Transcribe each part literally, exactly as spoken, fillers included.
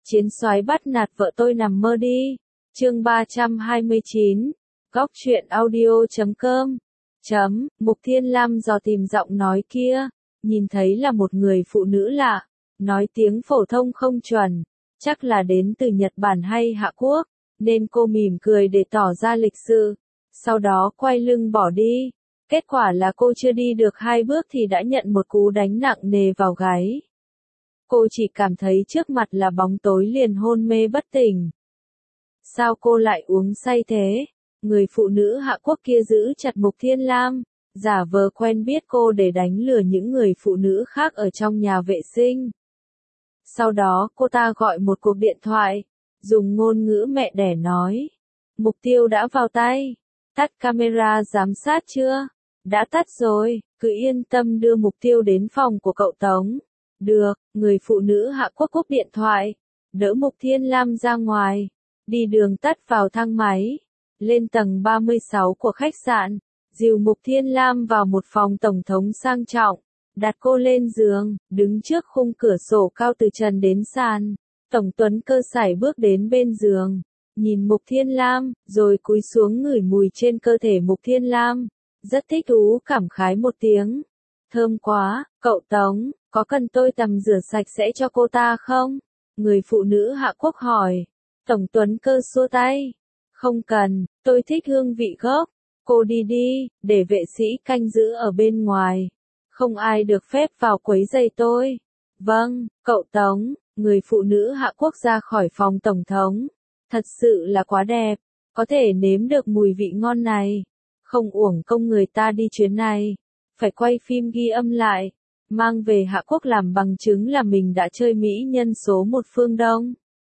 Chiến soái bắt nạt vợ tôi nằm mơ đi. Chương ba trăm hai mươi chín. Góc truyện audio chấm com. Chấm, Mục Thiên Lam dò tìm giọng nói kia, nhìn thấy là một người phụ nữ lạ, nói tiếng phổ thông không chuẩn, chắc là đến từ Nhật Bản hay Hạ Quốc, nên cô mỉm cười để tỏ ra lịch sự, sau đó quay lưng bỏ đi. Kết quả là cô chưa đi được hai bước thì đã nhận một cú đánh nặng nề vào gáy. Cô chỉ cảm thấy trước mặt là bóng tối liền hôn mê bất tỉnh. Sao cô lại uống say thế? Người phụ nữ Hạ Quốc kia giữ chặt Mục Thiên Lam, giả vờ quen biết cô để đánh lừa những người phụ nữ khác ở trong nhà vệ sinh. Sau đó cô ta gọi một cuộc điện thoại, dùng ngôn ngữ mẹ đẻ nói. Mục tiêu đã vào tay. Tắt camera giám sát chưa? Đã tắt rồi, cứ yên tâm đưa mục tiêu đến phòng của cậu Tống. Được, người phụ nữ Hạ Quốc cúp điện thoại, đỡ Mục Thiên Lam ra ngoài, đi đường tắt vào thang máy, lên tầng ba mươi sáu của khách sạn, dìu Mục Thiên Lam vào một phòng tổng thống sang trọng, đặt cô lên giường, đứng trước khung cửa sổ cao từ trần đến sàn. Tổng Tuấn Cơ sải bước đến bên giường, nhìn Mục Thiên Lam, rồi cúi xuống ngửi mùi trên cơ thể Mục Thiên Lam, rất thích thú cảm khái một tiếng. Thơm quá, cậu Tống, có cần tôi tắm rửa sạch sẽ cho cô ta không? Người phụ nữ Hạ Quốc hỏi. Tổng Tuấn Cơ xua tay. Không cần, tôi thích hương vị gốc. Cô đi đi, để vệ sĩ canh giữ ở bên ngoài. Không ai được phép vào quấy rầy tôi. Vâng, cậu Tống. Người phụ nữ Hạ Quốc ra khỏi phòng tổng thống. Thật sự là quá đẹp. Có thể nếm được mùi vị ngon này. Không uổng công người ta đi chuyến này. Phải quay phim ghi âm lại. Mang về Hạ Quốc làm bằng chứng là mình đã chơi mỹ nhân số một phương Đông.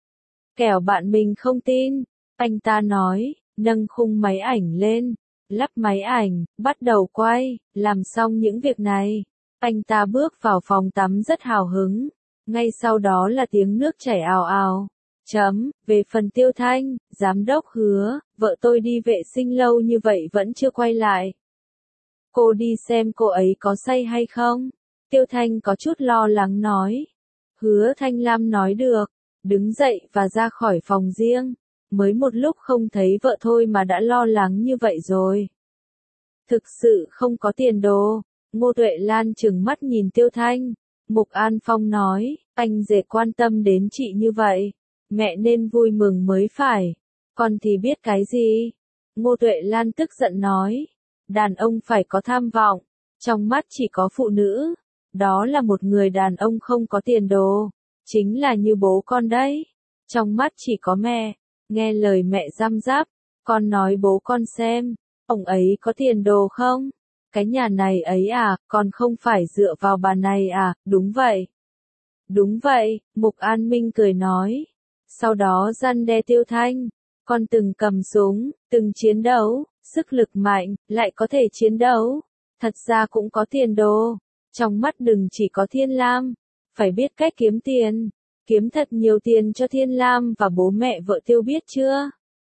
Kẻo bạn mình không tin. Anh ta nói, nâng khung máy ảnh lên, lắp máy ảnh, bắt đầu quay, làm xong những việc này. Anh ta bước vào phòng tắm rất hào hứng. Ngay sau đó là tiếng nước chảy ào ào. Chấm, về phần Tiêu Thanh, giám đốc hứa, vợ tôi đi vệ sinh lâu như vậy vẫn chưa quay lại. Cô đi xem cô ấy có say hay không? Tiêu Thanh có chút lo lắng nói. Hứa Thanh Lam nói được, đứng dậy và ra khỏi phòng riêng. Mới một lúc không thấy vợ thôi mà đã lo lắng như vậy rồi. Thực sự không có tiền đồ. Ngô Tuệ Lan trừng mắt nhìn Tiêu Thanh. Mục An Phong nói, anh rể quan tâm đến chị như vậy. Mẹ nên vui mừng mới phải. Con thì biết cái gì? Ngô Tuệ Lan tức giận nói. Đàn ông phải có tham vọng. Trong mắt chỉ có phụ nữ. Đó là một người đàn ông không có tiền đồ. Chính là như bố con đấy. Trong mắt chỉ có mẹ. Nghe lời mẹ răm rắp. Con nói bố con xem. Ông ấy có tiền đồ không? Cái nhà này ấy à, còn không phải dựa vào bà này à, đúng vậy. Đúng vậy, Mục An Minh cười nói. Sau đó răn đe Tiêu Thanh. Con từng cầm súng, từng chiến đấu, sức lực mạnh, lại có thể chiến đấu. Thật ra cũng có tiền đồ. Trong mắt đừng chỉ có Thiên Lam. Phải biết cách kiếm tiền. Kiếm thật nhiều tiền cho Thiên Lam và bố mẹ vợ Tiêu biết chưa?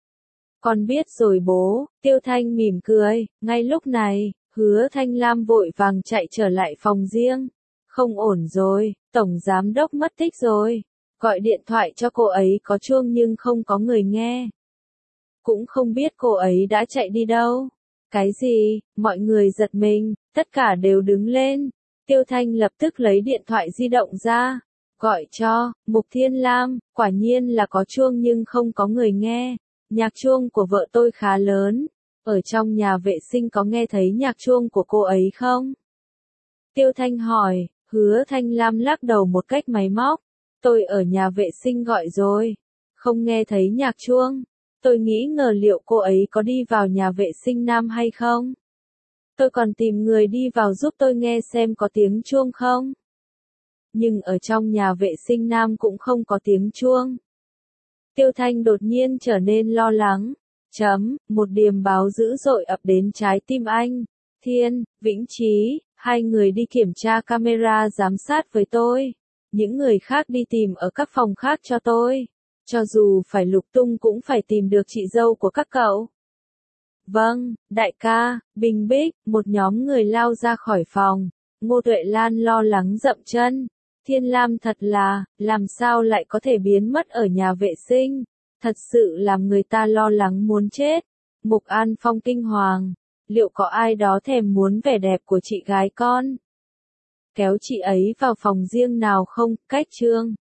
Con biết rồi bố. Tiêu Thanh mỉm cười. Ngay lúc này, Hứa Thanh Lam vội vàng chạy trở lại phòng riêng. Không ổn rồi, tổng giám đốc mất tích rồi. Gọi điện thoại cho cô ấy có chuông nhưng không có người nghe. Cũng không biết cô ấy đã chạy đi đâu. Cái gì? Mọi người giật mình, tất cả đều đứng lên. Tiêu Thanh lập tức lấy điện thoại di động ra. Gọi cho, Mục Thiên Lam, quả nhiên là có chuông nhưng không có người nghe. Nhạc chuông của vợ tôi khá lớn. Ở trong nhà vệ sinh có nghe thấy nhạc chuông của cô ấy không? Tiêu Thanh hỏi. Hứa Thanh Lam lắc đầu một cách máy móc. Tôi ở nhà vệ sinh gọi rồi. Không nghe thấy nhạc chuông. Tôi nghĩ ngờ liệu cô ấy có đi vào nhà vệ sinh nam hay không? Tôi còn tìm người đi vào giúp tôi nghe xem có tiếng chuông không? Nhưng ở trong nhà vệ sinh nam cũng không có tiếng chuông. Tiêu Thanh đột nhiên trở nên lo lắng. Chấm, một điềm báo dữ dội ập đến trái tim anh. Thiên, Vĩnh Trí, hai người đi kiểm tra camera giám sát với tôi. Những người khác đi tìm ở các phòng khác cho tôi. Cho dù phải lục tung cũng phải tìm được chị dâu của các cậu. Vâng, đại ca, Bình Bích, một nhóm người lao ra khỏi phòng. Ngô Tuệ Lan lo lắng dậm chân. Thiên Lam thật là, làm sao lại có thể biến mất ở nhà vệ sinh, thật sự làm người ta lo lắng muốn chết. Mục An Phong kinh hoàng, liệu có ai đó thèm muốn vẻ đẹp của chị gái con? Kéo chị ấy vào phòng riêng nào không, cách trương.